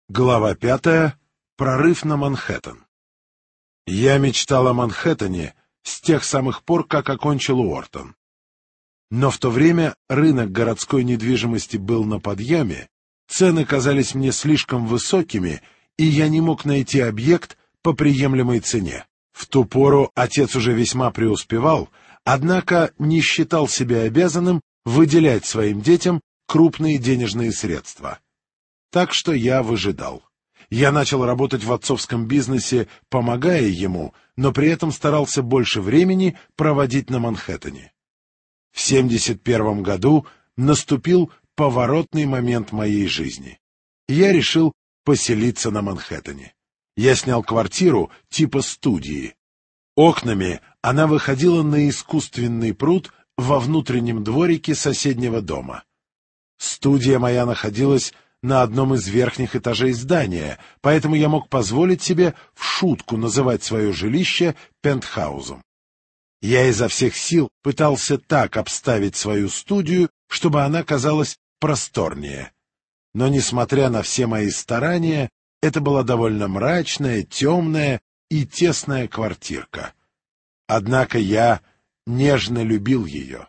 Глава 5. Прорыв на Манхэттен. Я мечтал о Манхэттене с тех самых пор, как окончил Уортон. Но в то время рынок городской недвижимости был на подъеме, цены казались мне слишком высокими, и я не мог найти объект по приемлемой цене. В ту пору отец уже весьма преуспевал, однако не считал себя обязанным выделять своим детям крупные денежные средства. Так что я выжидал. Я начал работать в отцовском бизнесе, помогая ему, но при этом старался больше времени проводить на Манхэттене. В 1971 году наступил поворотный момент моей жизни. Я решил поселиться на Манхэттене. Я снял квартиру типа студии. Окнами она выходила на искусственный пруд во внутреннем дворике соседнего дома. Студия моя находилась на одном из верхних этажей здания, поэтому я мог позволить себе в шутку называть свое жилище пентхаузом. Я изо всех сил пытался так обставить свою студию, чтобы она казалась просторнее. Но, несмотря на все мои старания, это была довольно мрачная, темная и тесная квартирка. Однако я нежно любил ее.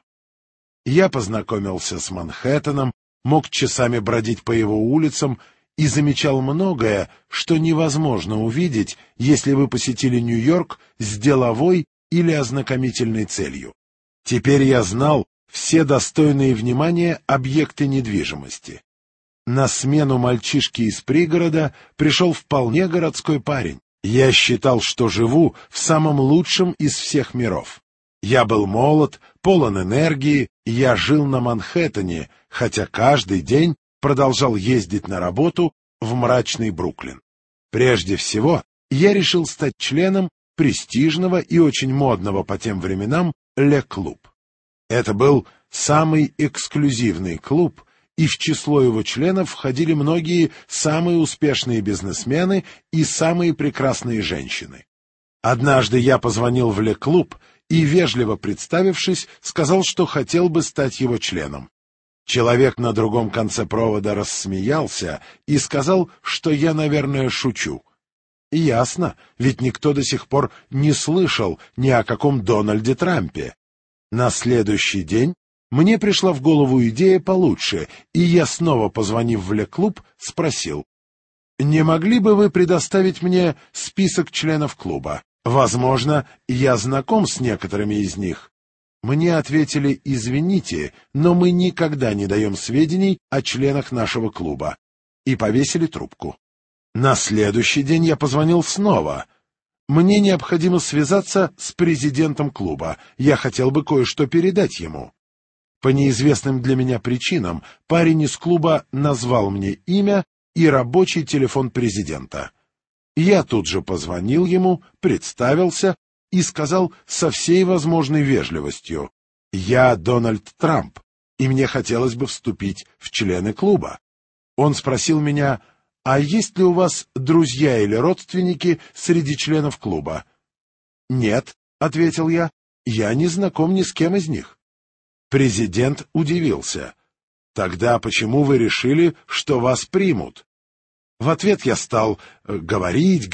Я познакомился с Манхэттеном, мог часами бродить по его улицам и замечал многое, что невозможно увидеть, если вы посетили Нью-Йорк с деловой или ознакомительной целью. Теперь я знал все достойные внимания объекты недвижимости. На смену мальчишке из пригорода пришел вполне городской парень. Я считал, что живу в самом лучшем из всех миров. Я был молод, полон энергии, я жил на Манхэттене, хотя каждый день продолжал ездить на работу в мрачный Бруклин. Прежде всего, я решил стать членом престижного и очень модного по тем временам «Ле Клуб». Это был самый эксклюзивный клуб, и в число его членов входили многие самые успешные бизнесмены и самые прекрасные женщины. Однажды я позвонил в «Ле Клуб» и, вежливо представившись, сказал, что хотел бы стать его членом. Человек на другом конце провода рассмеялся и сказал, что я, наверное, шучу. Ясно, ведь никто до сих пор не слышал ни о каком Дональде Трампе. На следующий день мне пришла в голову идея получше, и я, снова позвонив в «Ле Клуб», спросил: «Не могли бы вы предоставить мне список членов клуба? Возможно, я знаком с некоторыми из них». Мне ответили: «Извините, но мы никогда не даем сведений о членах нашего клуба», и повесили трубку. На следующий день я позвонил снова. «Мне необходимо связаться с президентом клуба. Я хотел бы кое-что передать ему». По неизвестным для меня причинам парень из клуба назвал мне имя и рабочий телефон президента. Я тут же позвонил ему, представился и сказал со всей возможной вежливостью: «Я Дональд Трамп, и мне хотелось бы вступить в члены клуба». Он спросил меня: «А есть ли у вас друзья или родственники среди членов клуба?» «Нет», — ответил я не знаком ни с кем из них». Президент удивился. «Тогда почему вы решили, что вас примут?» В ответ я стал говорить,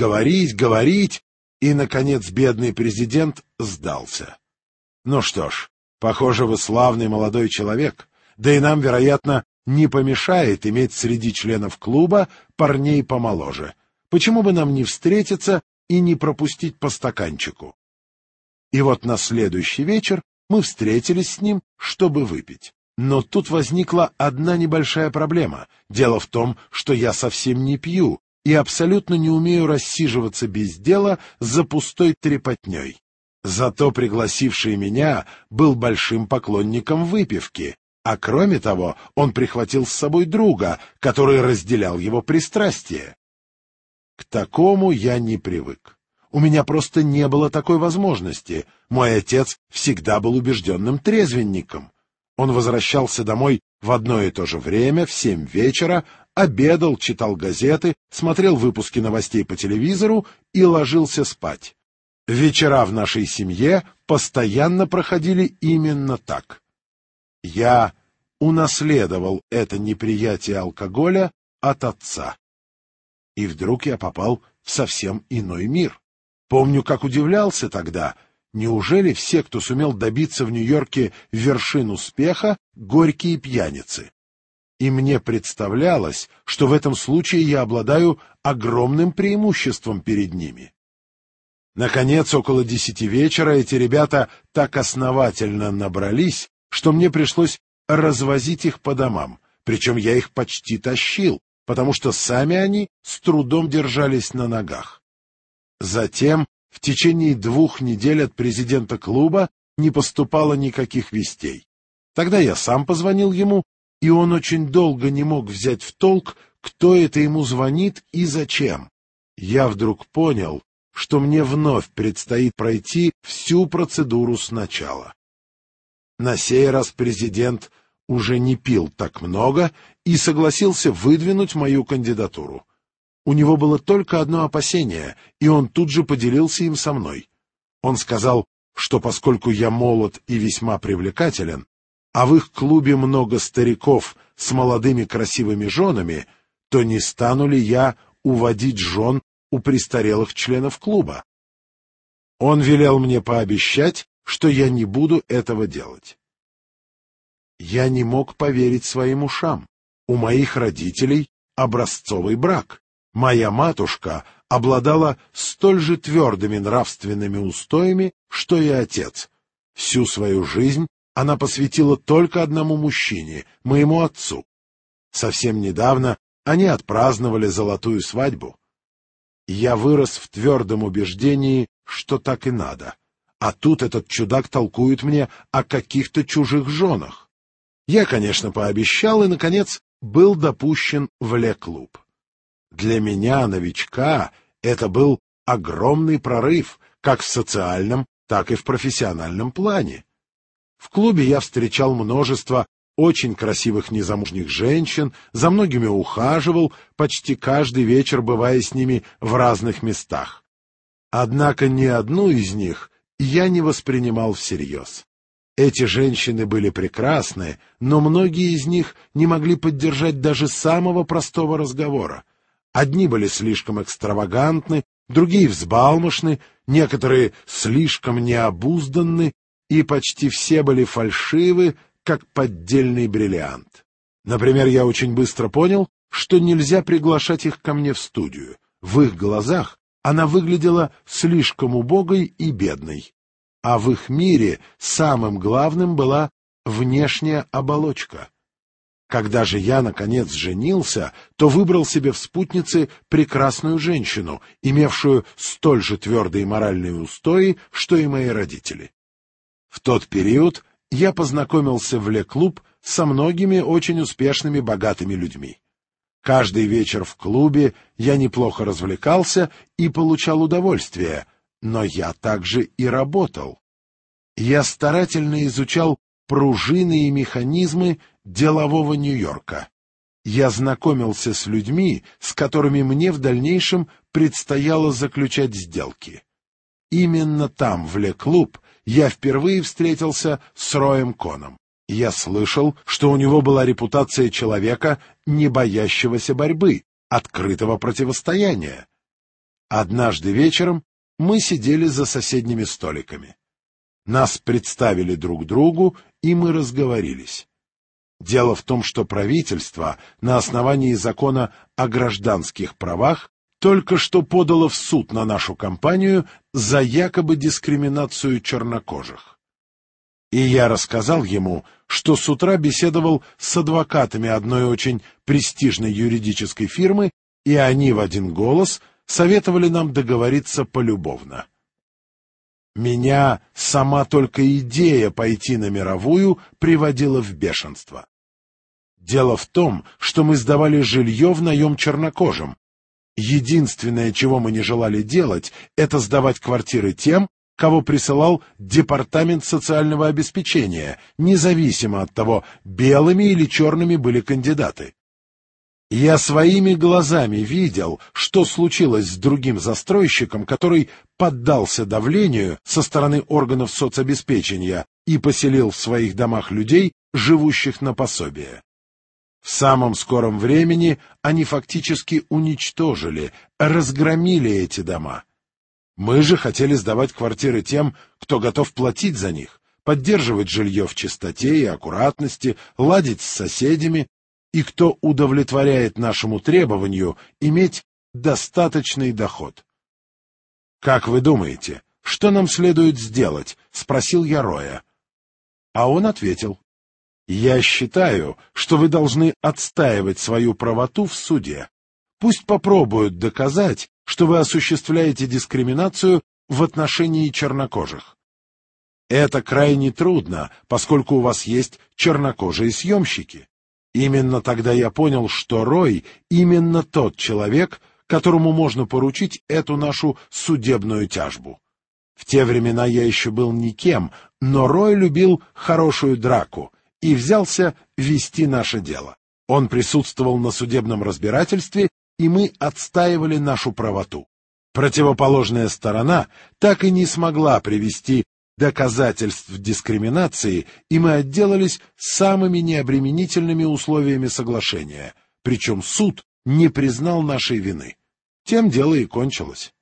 и, наконец, бедный президент сдался. «Ну что ж, похоже, вы славный молодой человек, да и нам, вероятно, не помешает иметь среди членов клуба парней помоложе. Почему бы нам не встретиться и не пропустить по стаканчику?» И вот на следующий вечер мы встретились с ним, чтобы выпить. Но тут возникла одна небольшая проблема. Дело в том, что я совсем не пью и абсолютно не умею рассиживаться без дела за пустой трепотней. Зато пригласивший меня был большим поклонником выпивки, а кроме того он прихватил с собой друга, который разделял его пристрастие. К такому я не привык. У меня просто не было такой возможности. Мой отец всегда был убежденным трезвенником. Он возвращался домой в одно и то же время, в 7 вечера, обедал, читал газеты, смотрел выпуски новостей по телевизору и ложился спать. Вечера в нашей семье постоянно проходили именно так. Я унаследовал это неприятие алкоголя от отца. И вдруг я попал в совсем иной мир. Помню, как удивлялся тогда. Неужели все, кто сумел добиться в Нью-Йорке вершин успеха, горькие пьяницы? И мне представлялось, что в этом случае я обладаю огромным преимуществом перед ними. Наконец, около 10 вечера эти ребята так основательно набрались, что мне пришлось развозить их по домам, причем я их почти тащил, потому что сами они с трудом держались на ногах. Затем, в течение 2 недель от президента клуба не поступало никаких вестей. Тогда я сам позвонил ему, и он очень долго не мог взять в толк, кто это ему звонит и зачем. Я вдруг понял, что мне вновь предстоит пройти всю процедуру сначала. На сей раз президент уже не пил так много и согласился выдвинуть мою кандидатуру. У него было только одно опасение, и он тут же поделился им со мной. Он сказал, что поскольку я молод и весьма привлекателен, а в их клубе много стариков с молодыми красивыми женами, то не стану ли я уводить жен у престарелых членов клуба. Он велел мне пообещать, что я не буду этого делать. Я не мог поверить своим ушам. У моих родителей образцовый брак. Моя матушка обладала столь же твердыми нравственными устоями, что и отец. Всю свою жизнь она посвятила только одному мужчине, моему отцу. Совсем недавно они отпраздновали золотую свадьбу. Я вырос в твердом убеждении, что так и надо. А тут этот чудак толкует мне о каких-то чужих женах. Я, конечно, пообещал и, наконец, был допущен в Ле-клуб. Для меня, новичка, это был огромный прорыв, как в социальном, так и в профессиональном плане. В клубе я встречал множество очень красивых незамужних женщин, за многими ухаживал, почти каждый вечер бывая с ними в разных местах. Однако ни одну из них я не воспринимал всерьез. Эти женщины были прекрасны, но многие из них не могли поддержать даже самого простого разговора. Одни были слишком экстравагантны, другие взбалмошны, некоторые слишком необузданны, и почти все были фальшивы, как поддельный бриллиант. Например, я очень быстро понял, что нельзя приглашать их ко мне в студию. В их глазах она выглядела слишком убогой и бедной. А в их мире самым главным была внешняя оболочка. Когда же я, наконец, женился, то выбрал себе в спутнице прекрасную женщину, имевшую столь же твердые моральные устои, что и мои родители. В тот период я познакомился в Ле-клуб со многими очень успешными богатыми людьми. Каждый вечер в клубе я неплохо развлекался и получал удовольствие, но я также и работал. Я старательно изучал пружины и механизмы делового Нью-Йорка. Я знакомился с людьми, с которыми мне в дальнейшем предстояло заключать сделки. Именно там, в Ле-клуб, я впервые встретился с Роем Коном. Я слышал, что у него была репутация человека, не боящегося борьбы, открытого противостояния. Однажды вечером мы сидели за соседними столиками. Нас представили друг другу, и мы разговорились. Дело в том, что правительство на основании закона о гражданских правах только что подало в суд на нашу компанию за якобы дискриминацию чернокожих. И я рассказал ему, что с утра беседовал с адвокатами одной очень престижной юридической фирмы, и они в один голос советовали нам договориться полюбовно. Меня сама только идея пойти на мировую приводила в бешенство. Дело в том, что мы сдавали жилье в наем чернокожим. Единственное, чего мы не желали делать, это сдавать квартиры тем, кого присылал Департамент социального обеспечения, независимо от того, белыми или черными были кандидаты. Я своими глазами видел, что случилось с другим застройщиком, который поддался давлению со стороны органов соцобеспечения и поселил в своих домах людей, живущих на пособие. В самом скором времени они фактически уничтожили, разгромили эти дома. Мы же хотели сдавать квартиры тем, кто готов платить за них, поддерживать жилье в чистоте и аккуратности, ладить с соседями, и кто удовлетворяет нашему требованию иметь достаточный доход. «Как вы думаете, что нам следует сделать?» — спросил я Роя. А он ответил: «Я считаю, что вы должны отстаивать свою правоту в суде. Пусть попробуют доказать, что вы осуществляете дискриминацию в отношении чернокожих. Это крайне трудно, поскольку у вас есть чернокожие съемщики». Именно тогда я понял, что Рой именно тот человек, которому можно поручить эту нашу судебную тяжбу. В те времена я еще был никем, но Рой любил хорошую драку и взялся вести наше дело. Он присутствовал на судебном разбирательстве, и мы отстаивали нашу правоту. Противоположная сторона так и не смогла привести доказательств дискриминации, и мы отделались самыми необременительными условиями соглашения, причем суд не признал нашей вины. Тем дело и кончилось.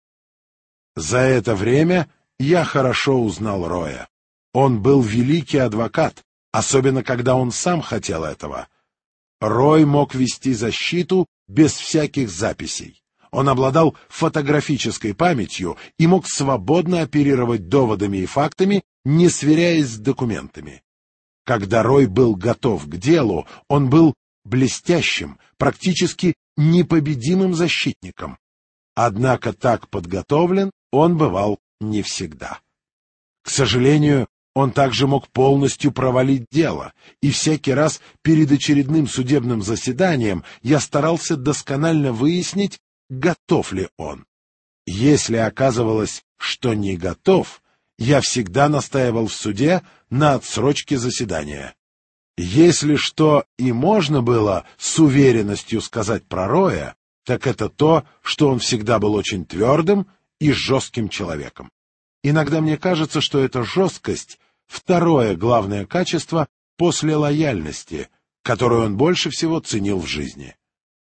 За это время я хорошо узнал Роя. Он был великий адвокат, особенно когда он сам хотел этого. Рой мог вести защиту без всяких записей. Он обладал фотографической памятью и мог свободно оперировать доводами и фактами, не сверяясь с документами. Когда Рой был готов к делу, он был блестящим, практически непобедимым защитником. Однако так подготовлен он бывал не всегда. К сожалению, он также мог полностью провалить дело, и всякий раз перед очередным судебным заседанием я старался досконально выяснить, готов ли он. Если оказывалось, что не готов, я всегда настаивал в суде на отсрочке заседания. Если что и можно было с уверенностью сказать про Роя, так это то, что он всегда был очень твердым и жестким человеком. Иногда мне кажется, что эта жесткость — второе главное качество после лояльности, которую он больше всего ценил в жизни.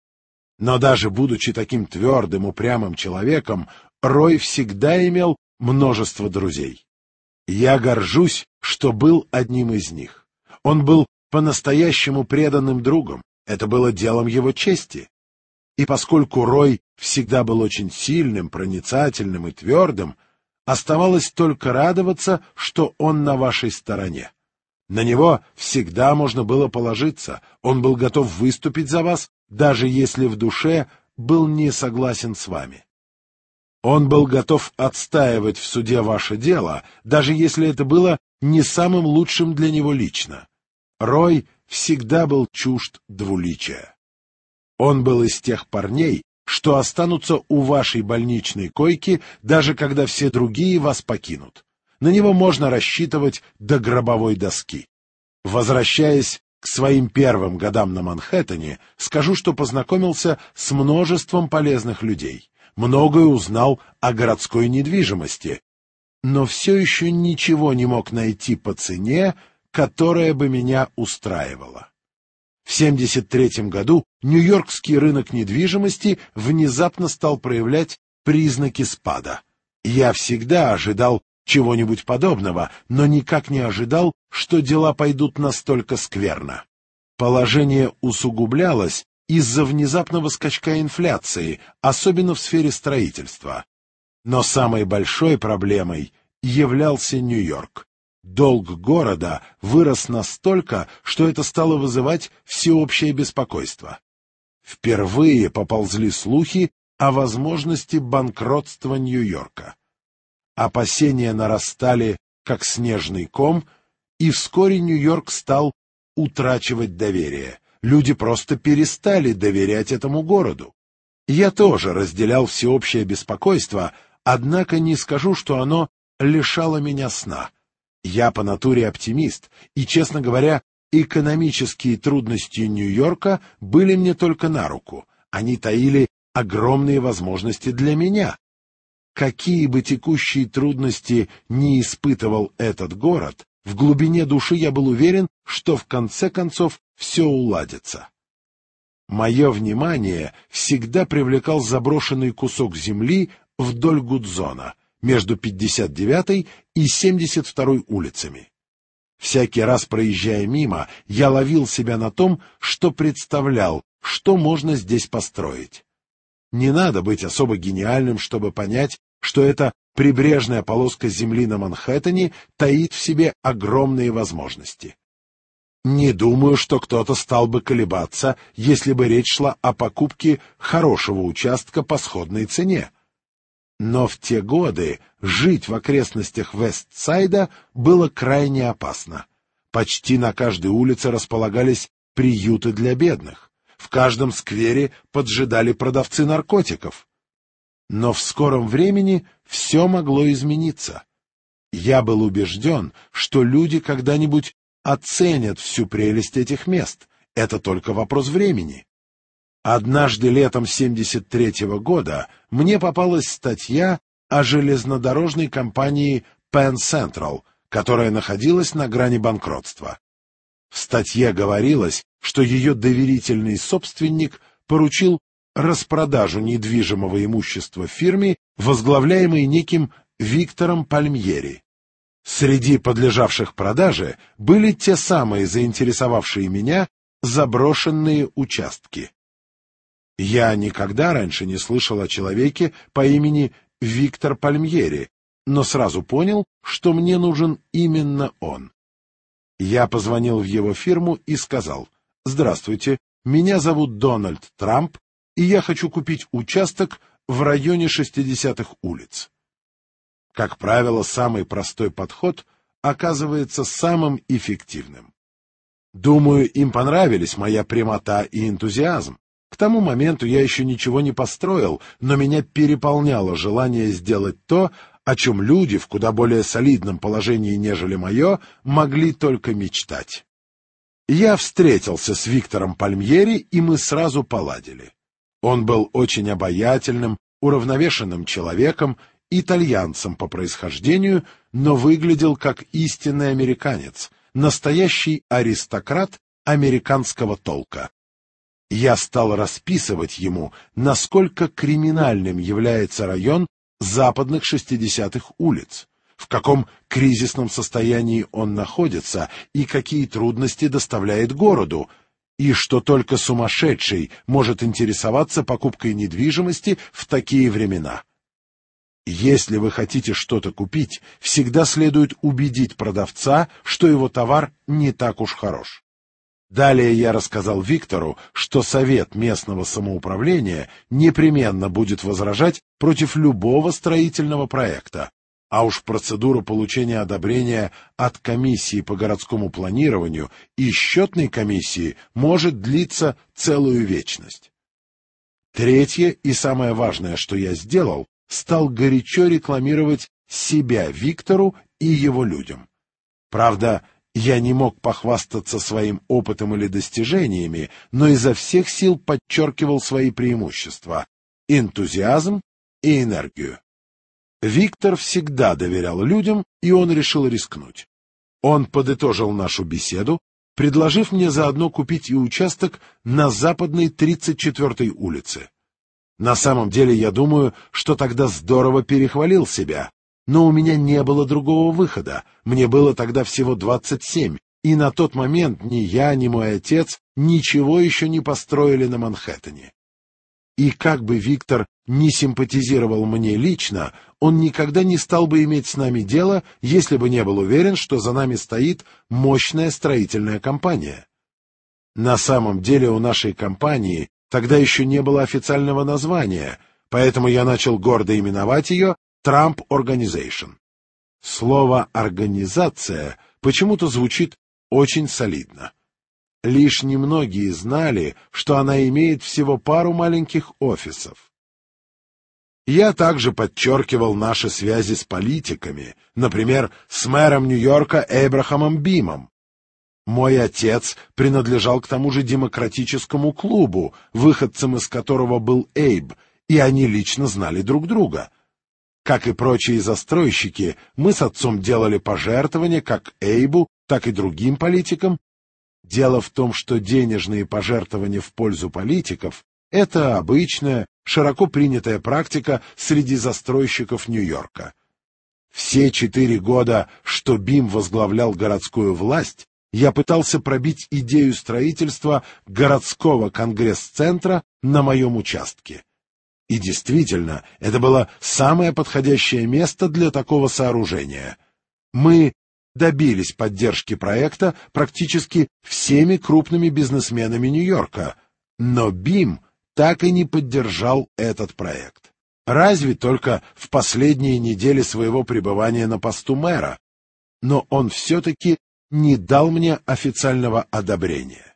Но даже будучи таким твердым, упрямым человеком, Рой всегда имел множество друзей. Я горжусь, что был одним из них. Он был по-настоящему преданным другом, это было делом его чести. И поскольку Рой всегда был очень сильным, проницательным и твердым, оставалось только радоваться, что он на вашей стороне. На него всегда можно было положиться, он был готов выступить за вас, даже если в душе был не согласен с вами. Он был готов отстаивать в суде ваше дело, даже если это было не самым лучшим для него лично. Рой всегда был чужд двуличия. Он был из тех парней, что останутся у вашей больничной койки, даже когда все другие вас покинут. На него можно рассчитывать до гробовой доски. Возвращаясь к своим первым годам на Манхэттене, скажу, что познакомился с множеством полезных людей, многое узнал о городской недвижимости, но все еще ничего не мог найти по цене, которая бы меня устраивала. В 1973 году нью-йоркский рынок недвижимости внезапно стал проявлять признаки спада. Я всегда ожидал чего-нибудь подобного, но никак не ожидал, что дела пойдут настолько скверно. Положение усугублялось из-за внезапного скачка инфляции, особенно в сфере строительства. Но самой большой проблемой являлся Нью-Йорк. Долг города вырос настолько, что это стало вызывать всеобщее беспокойство. Впервые поползли слухи о возможности банкротства Нью-Йорка. Опасения нарастали, как снежный ком, и вскоре Нью-Йорк стал утрачивать доверие. Люди просто перестали доверять этому городу. Я тоже разделял всеобщее беспокойство, однако не скажу, что оно лишало меня сна. Я по натуре оптимист, и, честно говоря, экономические трудности Нью-Йорка были мне только на руку. Они таили огромные возможности для меня. Какие бы текущие трудности ни испытывал этот город, в глубине души я был уверен, что в конце концов все уладится. Мое внимание всегда привлекал заброшенный кусок земли вдоль Гудзона, между 59-й и 72-й улицами. Всякий раз, проезжая мимо, я ловил себя на том, что представлял, что можно здесь построить. Не надо быть особо гениальным, чтобы понять, что эта прибрежная полоска земли на Манхэттене таит в себе огромные возможности. Не думаю, что кто-то стал бы колебаться, если бы речь шла о покупке хорошего участка по сходной цене. Но в те годы жить в окрестностях Вестсайда было крайне опасно. Почти на каждой улице располагались приюты для бедных. В каждом сквере поджидали продавцы наркотиков. Но в скором времени все могло измениться. Я был убежден, что люди когда-нибудь оценят всю прелесть этих мест. Это только вопрос времени. Однажды летом 73-го года мне попалась статья о железнодорожной компании Penn Central, которая находилась на грани банкротства. В статье говорилось, что ее доверительный собственник поручил распродажу недвижимого имущества фирме, возглавляемой неким Виктором Пальмьери. Среди подлежавших продаже были те самые заинтересовавшие меня заброшенные участки. Я никогда раньше не слышал о человеке по имени Виктор Пальмьери, но сразу понял, что мне нужен именно он. Я позвонил в его фирму и сказал: «Здравствуйте, меня зовут Дональд Трамп, и я хочу купить участок в районе 60-х улиц». Как правило, самый простой подход оказывается самым эффективным. Думаю, им понравились моя прямота и энтузиазм. К тому моменту я еще ничего не построил, но меня переполняло желание сделать то, о чем люди в куда более солидном положении, нежели мое, могли только мечтать. Я встретился с Виктором Пальмьери, и мы сразу поладили. Он был очень обаятельным, уравновешенным человеком, итальянцем по происхождению, но выглядел как истинный американец, настоящий аристократ американского толка. Я стал расписывать ему, насколько криминальным является район западных 60-х улиц, в каком кризисном состоянии он находится и какие трудности доставляет городу, и что только сумасшедший может интересоваться покупкой недвижимости в такие времена. Если вы хотите что-то купить, всегда следует убедить продавца, что его товар не так уж хорош. Далее я рассказал Виктору, что Совет местного самоуправления непременно будет возражать против любого строительного проекта, а уж процедура получения одобрения от комиссии по городскому планированию и счетной комиссии может длиться целую вечность. Третье и самое важное, что я сделал, стал горячо рекламировать себя Виктору и его людям. Правда, я не мог похвастаться своим опытом или достижениями, но изо всех сил подчеркивал свои преимущества — энтузиазм и энергию. Виктор всегда доверял людям, и он решил рискнуть. Он подытожил нашу беседу, предложив мне заодно купить и участок на западной 34-й улице. На самом деле, я думаю, что тогда здорово перехвалил себя. Но у меня не было другого выхода. Мне было тогда всего 27, и на тот момент ни я, ни мой отец ничего еще не построили на Манхэттене. И как бы Виктор не симпатизировал мне лично, он никогда не стал бы иметь с нами дело, если бы не был уверен, что за нами стоит мощная строительная компания. На самом деле у нашей компании тогда еще не было официального названия, поэтому я начал гордо именовать ее Trump Organization. Слово «организация» почему-то звучит очень солидно. Лишь немногие знали, что она имеет всего пару маленьких офисов. Я также подчеркивал наши связи с политиками, например, с мэром Нью-Йорка Эйбрахамом Бимом. Мой отец принадлежал к тому же демократическому клубу, выходцем из которого был Эйб, и они лично знали друг друга. Как и прочие застройщики, мы с отцом делали пожертвования как Эйбу, так и другим политикам, Дело в том, что денежные пожертвования в пользу политиков — это обычная, широко принятая практика среди застройщиков Нью-Йорка. Все 4 года, что БИМ возглавлял городскую власть, я пытался пробить идею строительства городского конгресс-центра на моем участке. И действительно, это было самое подходящее место для такого сооружения. Мы добились поддержки проекта практически всеми крупными бизнесменами Нью-Йорка, но БИМ так и не поддержал этот проект. Разве только в последние недели своего пребывания на посту мэра, но он все-таки не дал мне официального одобрения.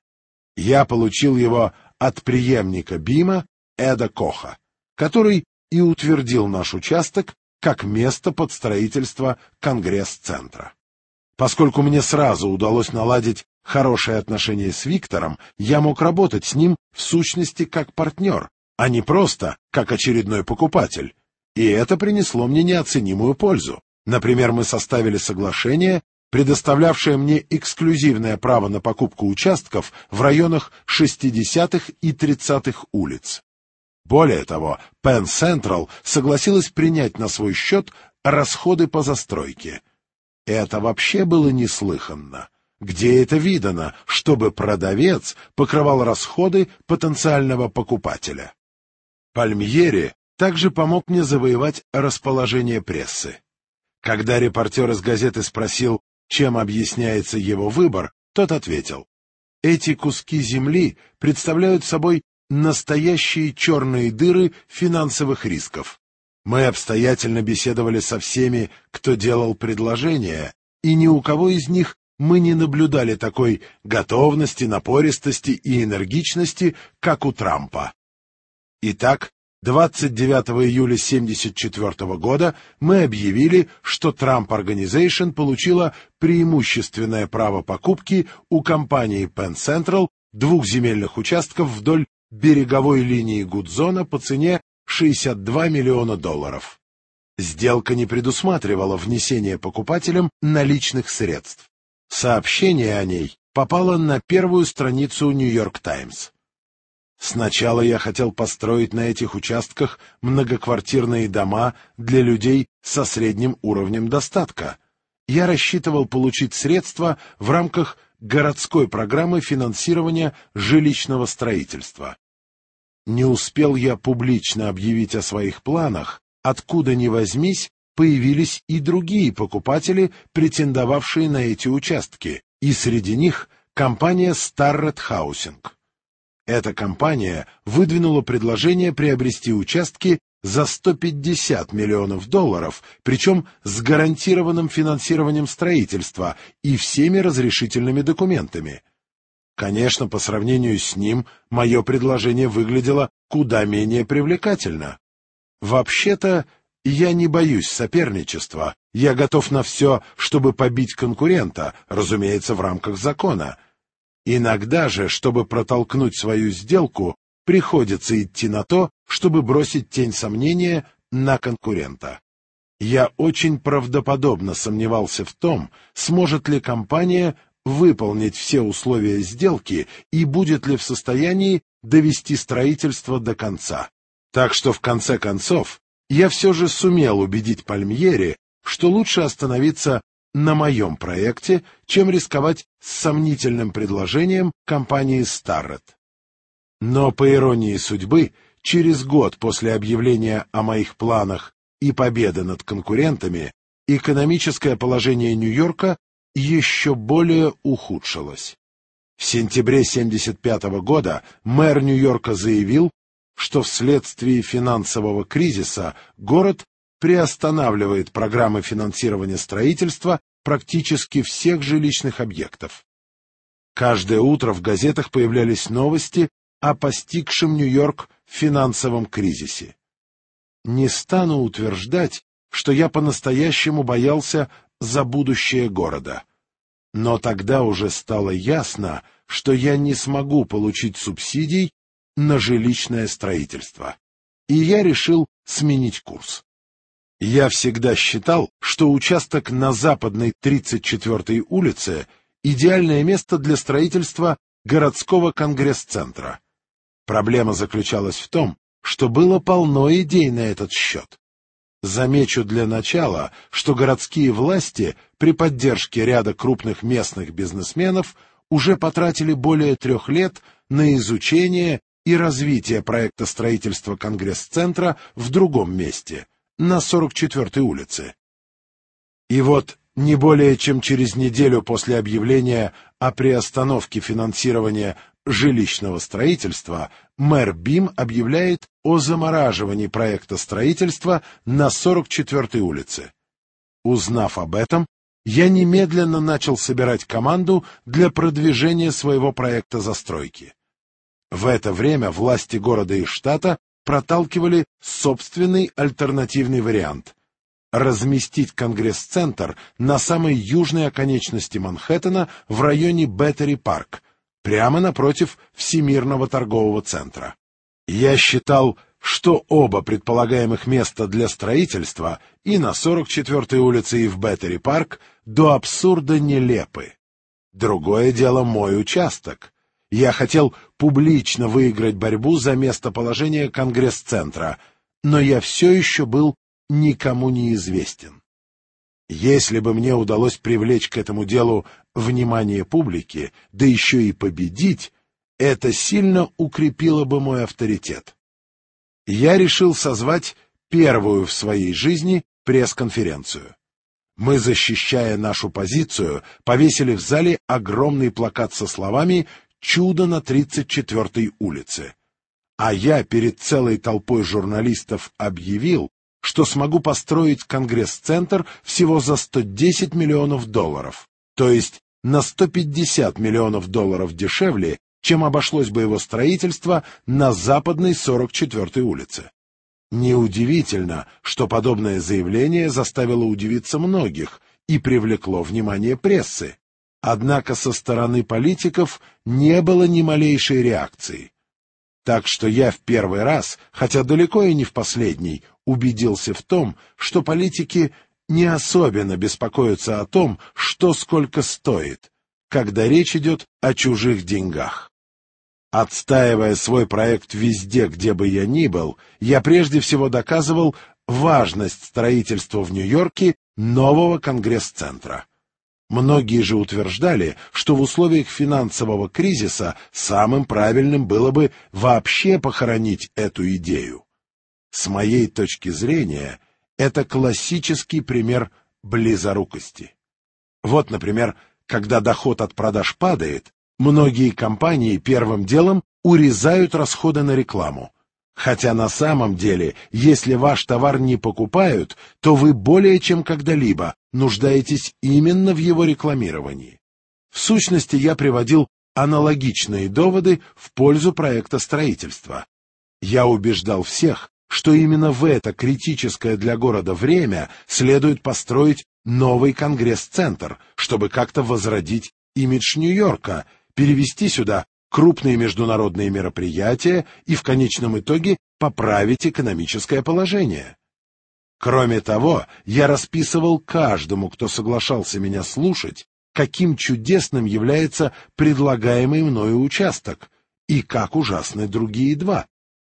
Я получил его от преемника БИМа Эда Коха, который и утвердил наш участок как место под строительство конгресс-центра. Поскольку мне сразу удалось наладить хорошие отношения с Виктором, я мог работать с ним в сущности как партнер, а не просто как очередной покупатель. И это принесло мне неоценимую пользу. Например, мы составили соглашение, предоставлявшее мне эксклюзивное право на покупку участков в районах 60-х и 30-х улиц. Более того, Penn Central согласилась принять на свой счет расходы по застройке. Это вообще было неслыханно. Где это видано, чтобы продавец покрывал расходы потенциального покупателя? Пальмьери также помог мне завоевать расположение прессы. Когда репортер из газеты спросил, чем объясняется его выбор, тот ответил: «Эти куски земли представляют собой настоящие черные дыры финансовых рисков. Мы обстоятельно беседовали со всеми, кто делал предложения, и ни у кого из них мы не наблюдали такой готовности, напористости и энергичности, как у Трампа». Итак, 29 июля 1974 года мы объявили, что Trump Organization получила преимущественное право покупки у компании Penn Central 2 земельных участков вдоль береговой линии Гудзона по цене $62 миллиона. Сделка не предусматривала внесение покупателям наличных средств. Сообщение о ней попало на первую страницу Нью-Йорк Таймс. Сначала я хотел построить на этих участках многоквартирные дома для людей со средним уровнем достатка. Я рассчитывал получить средства в рамках городской программы финансирования жилищного строительства. Не успел я публично объявить о своих планах, откуда ни возьмись, появились и другие покупатели, претендовавшие на эти участки, и среди них компания Starrett Housing. Эта компания выдвинула предложение приобрести участки за $150 миллионов, причем с гарантированным финансированием строительства и всеми разрешительными документами. Конечно, по сравнению с ним, мое предложение выглядело куда менее привлекательно. Вообще-то, я не боюсь соперничества, я готов на все, чтобы побить конкурента, разумеется, в рамках закона. Иногда же, чтобы протолкнуть свою сделку, приходится идти на то, чтобы бросить тень сомнения на конкурента. Я очень правдоподобно сомневался в том, сможет ли компания выполнить все условия сделки и будет ли в состоянии довести строительство до конца. Так что в конце концов я все же сумел убедить Пальмьери, что лучше остановиться на моем проекте, чем рисковать с сомнительным предложением компании Starrett. Но, по иронии судьбы, через год после объявления о моих планах и победы над конкурентами, экономическое положение Нью-Йорка еще более ухудшилось. В сентябре 1975 года мэр Нью-Йорка заявил, что вследствие финансового кризиса город приостанавливает программы финансирования строительства практически всех жилищных объектов. Каждое утро в газетах появлялись новости о постигшем Нью-Йорк финансовом кризисе. Не стану утверждать, что я по-настоящему боялся за будущее города. Но тогда уже стало ясно, что я не смогу получить субсидий на жилищное строительство. И я решил сменить курс. Я всегда считал, что участок на западной 34-й улице идеальное место для строительства городского конгресс-центра. Проблема заключалась в том, что было полно идей на этот счет. Замечу для начала, что городские власти при поддержке ряда крупных местных бизнесменов уже потратили более 3 лет на изучение и развитие проекта строительства конгресс-центра в другом месте, на 44-й улице. И вот не более чем через неделю после объявления о приостановке финансирования жилищного строительства мэр Бим объявляет о замораживании проекта строительства на 44-й улице. Узнав об этом, я немедленно начал собирать команду для продвижения своего проекта застройки. В это время власти города и штата проталкивали собственный альтернативный вариант — разместить конгресс-центр на самой южной оконечности Манхэттена в районе Беттери-парк, прямо напротив Всемирного торгового центра. Я считал, что оба предполагаемых места для строительства и на 44-й улице, и в Беттери-парк до абсурда нелепы. Другое дело мой участок. Я хотел публично выиграть борьбу за местоположение конгресс-центра, но я все еще был никому не известен. Если бы мне удалось привлечь к этому делу внимание публики, да еще и победить, это сильно укрепило бы мой авторитет. Я решил созвать первую в своей жизни пресс-конференцию. Мы, защищая нашу позицию, повесили в зале огромный плакат со словами «Чудо на 34-й улице». А я перед целой толпой журналистов объявил, что смогу построить конгресс-центр всего за $110 миллионов, то есть на $150 миллионов дешевле, чем обошлось бы его строительство на западной 44-й улице. Неудивительно, что подобное заявление заставило удивиться многих и привлекло внимание прессы. Однако со стороны политиков не было ни малейшей реакции. Так что я в первый раз, хотя далеко и не в последний, убедился в том, что политики не особенно беспокоятся о том, что сколько стоит, когда речь идет о чужих деньгах. Отстаивая свой проект везде, где бы я ни был, я прежде всего доказывал важность строительства в Нью-Йорке нового конгресс-центра. Многие же утверждали, что в условиях финансового кризиса самым правильным было бы вообще похоронить эту идею. С моей точки зрения, это классический пример близорукости. Вот, например, когда доход от продаж падает, многие компании первым делом урезают расходы на рекламу. Хотя на самом деле, если ваш товар не покупают, то вы более чем когда-либо нуждаетесь именно в его рекламировании. В сущности, я приводил аналогичные доводы в пользу проекта строительства. Я убеждал всех, что именно в это критическое для города время следует построить новый конгресс-центр, чтобы как-то возродить имидж Нью-Йорка, перевести сюда крупные международные мероприятия и в конечном итоге поправить экономическое положение. Кроме того, я расписывал каждому, кто соглашался меня слушать, каким чудесным является предлагаемый мною участок и как ужасны другие два.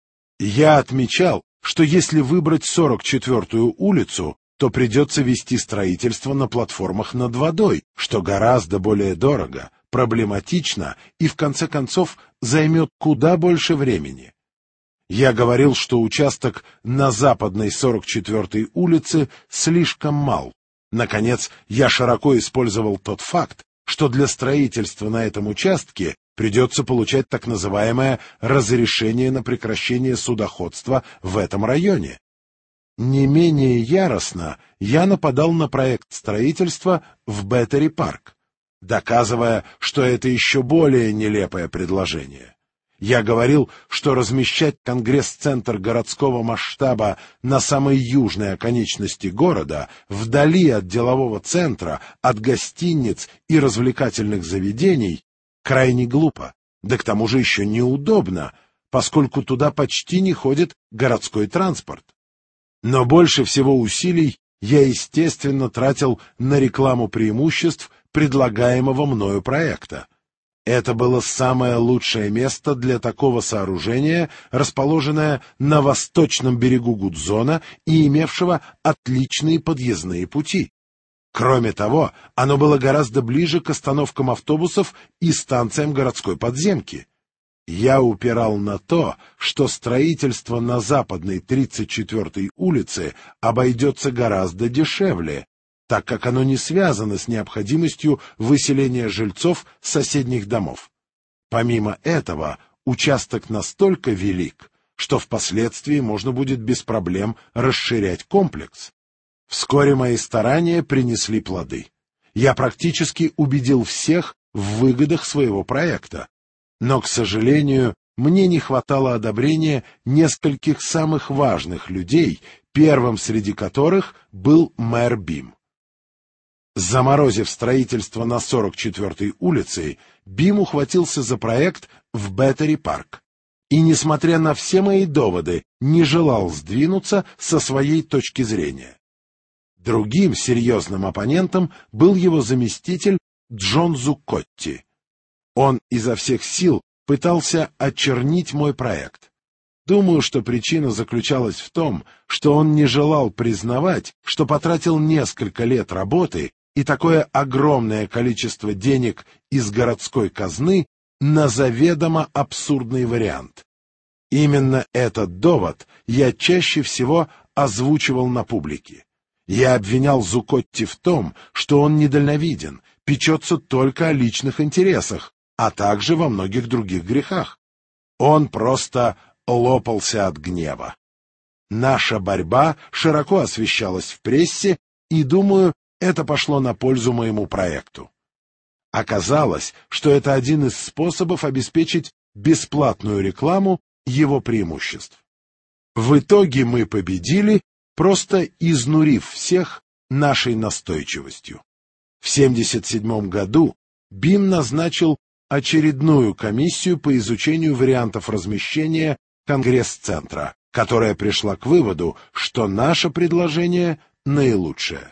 Я отмечал, что если выбрать 44-ю улицу, то придется вести строительство на платформах над водой, что гораздо более дорого, проблематично и, в конце концов, займет куда больше времени. Я говорил, что участок на западной 44-й улице слишком мал. Наконец, я широко использовал тот факт, что для строительства на этом участке придется получать так называемое разрешение на прекращение судоходства в этом районе. Не менее яростно я нападал на проект строительства в Беттери-парк, доказывая, что это еще более нелепое предложение. Я говорил, что размещать конгресс-центр городского масштаба на самой южной оконечности города, вдали от делового центра, от гостиниц и развлекательных заведений, крайне глупо, да к тому же еще неудобно, поскольку туда почти не ходит городской транспорт. Но больше всего усилий я, естественно, тратил на рекламу преимуществ предлагаемого мною проекта. Это было самое лучшее место для такого сооружения, расположенное на восточном берегу Гудзона и имевшего отличные подъездные пути. Кроме того, оно было гораздо ближе к остановкам автобусов и станциям городской подземки. Я упирал на то, что строительство на западной 34-й улице обойдется гораздо дешевле, так как оно не связано с необходимостью выселения жильцов соседних домов. Помимо этого, участок настолько велик, что впоследствии можно будет без проблем расширять комплекс. Вскоре мои старания принесли плоды. Я практически убедил всех в выгодах своего проекта. Но, к сожалению, мне не хватало одобрения нескольких самых важных людей, первым среди которых был мэр Бим. Заморозив строительство на 44-й улице, Бим ухватился за проект в Беттери-парк. И, несмотря на все мои доводы, не желал сдвинуться со своей точки зрения. Другим серьезным оппонентом был его заместитель Джон Зуккотти. Он изо всех сил пытался очернить мой проект. Думаю, что причина заключалась в том, что он не желал признавать, что потратил несколько лет работы и такое огромное количество денег из городской казны на заведомо абсурдный вариант. Именно этот довод я чаще всего озвучивал на публике. Я обвинял Зуккотти в том, что он недальновиден, печется только о личных интересах, а также во многих других грехах. Он просто лопался от гнева. Наша борьба широко освещалась в прессе, и, думаю, это пошло на пользу моему проекту. Оказалось, что это один из способов обеспечить бесплатную рекламу его преимуществ. В итоге мы победили, просто изнурив всех нашей настойчивостью. В 1977 году Бим назначил очередную комиссию по изучению вариантов размещения Конгресс-центра, которая пришла к выводу, что наше предложение наилучшее.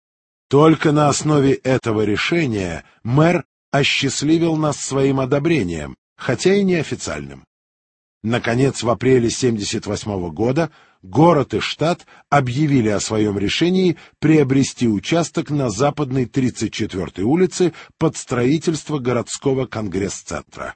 Только на основе этого решения мэр осчастливил нас своим одобрением, хотя и неофициальным. Наконец, в апреле 1978 года город и штат объявили о своем решении приобрести участок на западной 34-й улице под строительство городского конгресс-центра.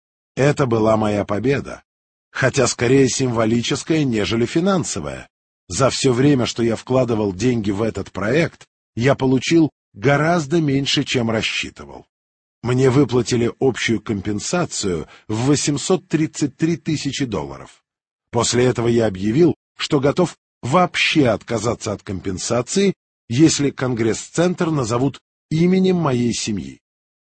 Это была моя победа, хотя скорее символическая, нежели финансовая. За все время, что я вкладывал деньги в этот проект, я получил гораздо меньше, чем рассчитывал. Мне выплатили общую компенсацию в $833 тысячи. После этого я объявил, что готов вообще отказаться от компенсации, если Конгресс-центр назовут именем моей семьи.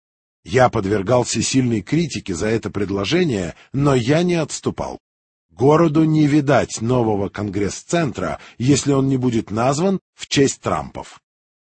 Я подвергался сильной критике за это предложение, но я не отступал. Городу не видать нового Конгресс-центра, если он не будет назван в честь Трампов.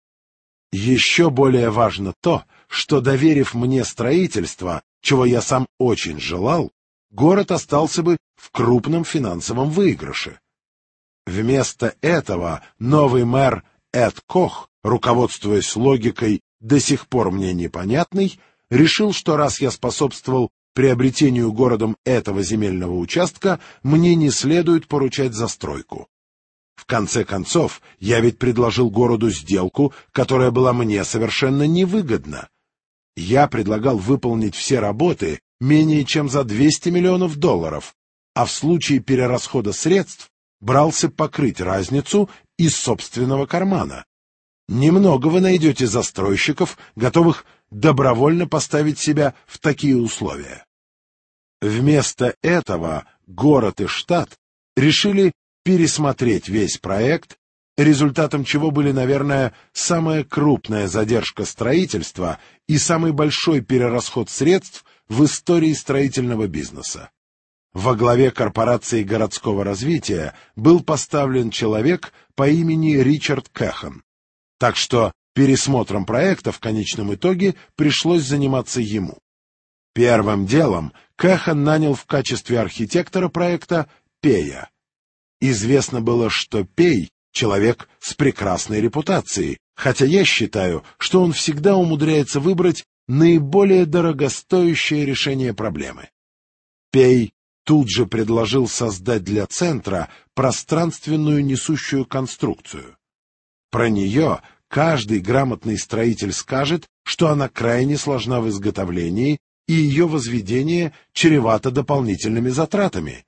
Еще более важно то, что, доверив мне строительство, чего я сам очень желал, город остался бы в крупном финансовом выигрыше. Вместо этого новый мэр Эд Кох, руководствуясь логикой, до сих пор мне непонятной, решил, что раз я способствовал приобретению городом этого земельного участка, мне не следует поручать застройку. В конце концов, я ведь предложил городу сделку, которая была мне совершенно невыгодна. Я предлагал выполнить все работы менее чем за $200 миллионов, а в случае перерасхода средств брался покрыть разницу из собственного кармана. Немного вы найдете застройщиков, готовых добровольно поставить себя в такие условия. Вместо этого город и штат решили пересмотреть весь проект, результатом чего были, наверное, самая крупная задержка строительства и самый большой перерасход средств в истории строительного бизнеса. Во главе корпорации городского развития был поставлен человек по имени Ричард Кэхан, так что пересмотром проекта в конечном итоге пришлось заниматься ему. Первым делом Кэхан нанял в качестве архитектора проекта Пея. Известно было, что Пей — человек с прекрасной репутацией, Хотя я считаю, что он всегда умудряется выбрать наиболее дорогостоящее решение проблемы. Пей тут же предложил создать для центра пространственную несущую конструкцию. Про нее каждый грамотный строитель скажет, что она крайне сложна в изготовлении, и ее возведение чревато дополнительными затратами.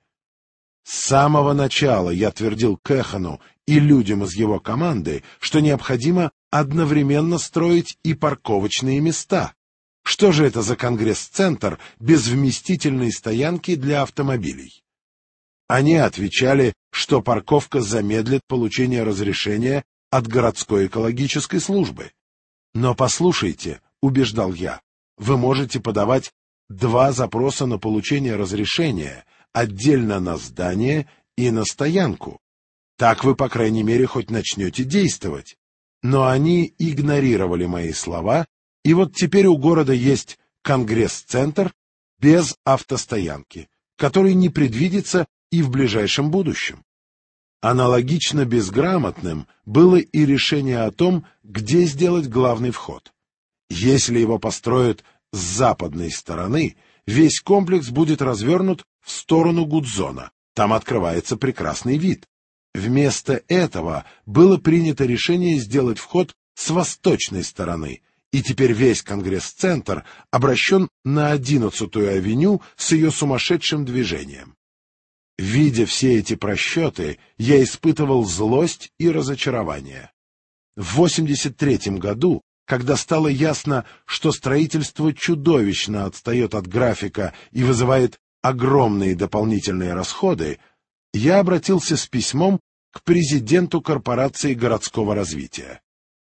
С самого начала я твердил Кэхану и людям из его команды, что необходимо одновременно строить и парковочные места. Что же это за конгресс-центр без вместительной стоянки для автомобилей? Они отвечали, что парковка замедлит получение разрешения от городской экологической службы. Но послушайте, убеждал я, вы можете подавать 2 запроса на получение разрешения, отдельно на здание и на стоянку. Так вы, по крайней мере, хоть начнете действовать. Но они игнорировали мои слова, и вот теперь у города есть конгресс-центр без автостоянки, который не предвидится и в ближайшем будущем. Аналогично безграмотным было и решение о том, где сделать главный вход. Если его построят с западной стороны, весь комплекс будет развернут в сторону Гудзона. Там открывается прекрасный вид. Вместо этого было принято решение сделать вход с восточной стороны, и теперь весь конгресс-центр обращен на 11-ю авеню с ее сумасшедшим движением. Видя все эти просчеты, я испытывал злость и разочарование. В 1983 году, когда стало ясно, что строительство чудовищно отстает от графика и вызывает огромные дополнительные расходы, я обратился с письмом к президенту корпорации городского развития.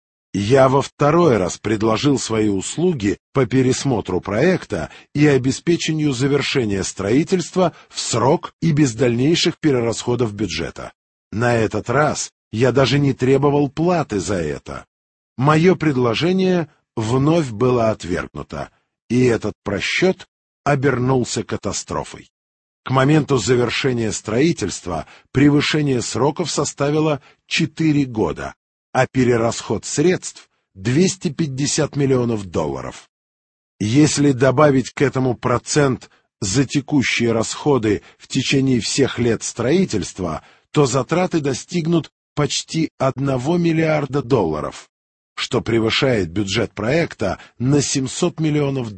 Я во 2-й раз предложил свои услуги по пересмотру проекта и обеспечению завершения строительства в срок и без дальнейших перерасходов бюджета. На этот раз я даже не требовал платы за это. Мое предложение вновь было отвергнуто, и этот просчет обернулся катастрофой. К моменту завершения строительства превышение сроков составило 4 года, а перерасход средств — $250 миллионов. Если добавить к этому процент за текущие расходы в течение всех лет строительства, то затраты достигнут почти $1 миллиарда, что превышает бюджет проекта на $700 миллионов.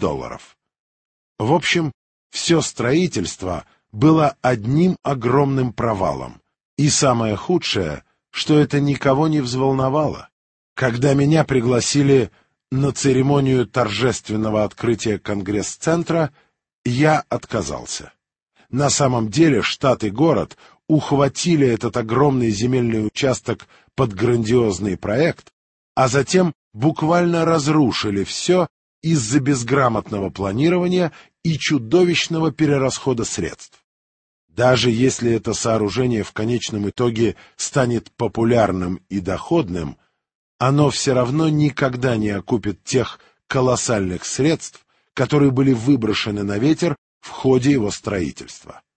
В общем, все строительство было одним огромным провалом, и самое худшее — что это никого не взволновало. Когда меня пригласили на церемонию торжественного открытия конгресс-центра, я отказался. На самом деле штат и город ухватили этот огромный земельный участок под грандиозный проект, а затем буквально разрушили все из-за безграмотного планирования и чудовищного перерасхода средств. Даже если это сооружение в конечном итоге станет популярным и доходным, оно все равно никогда не окупит тех колоссальных средств, которые были выброшены на ветер в ходе его строительства.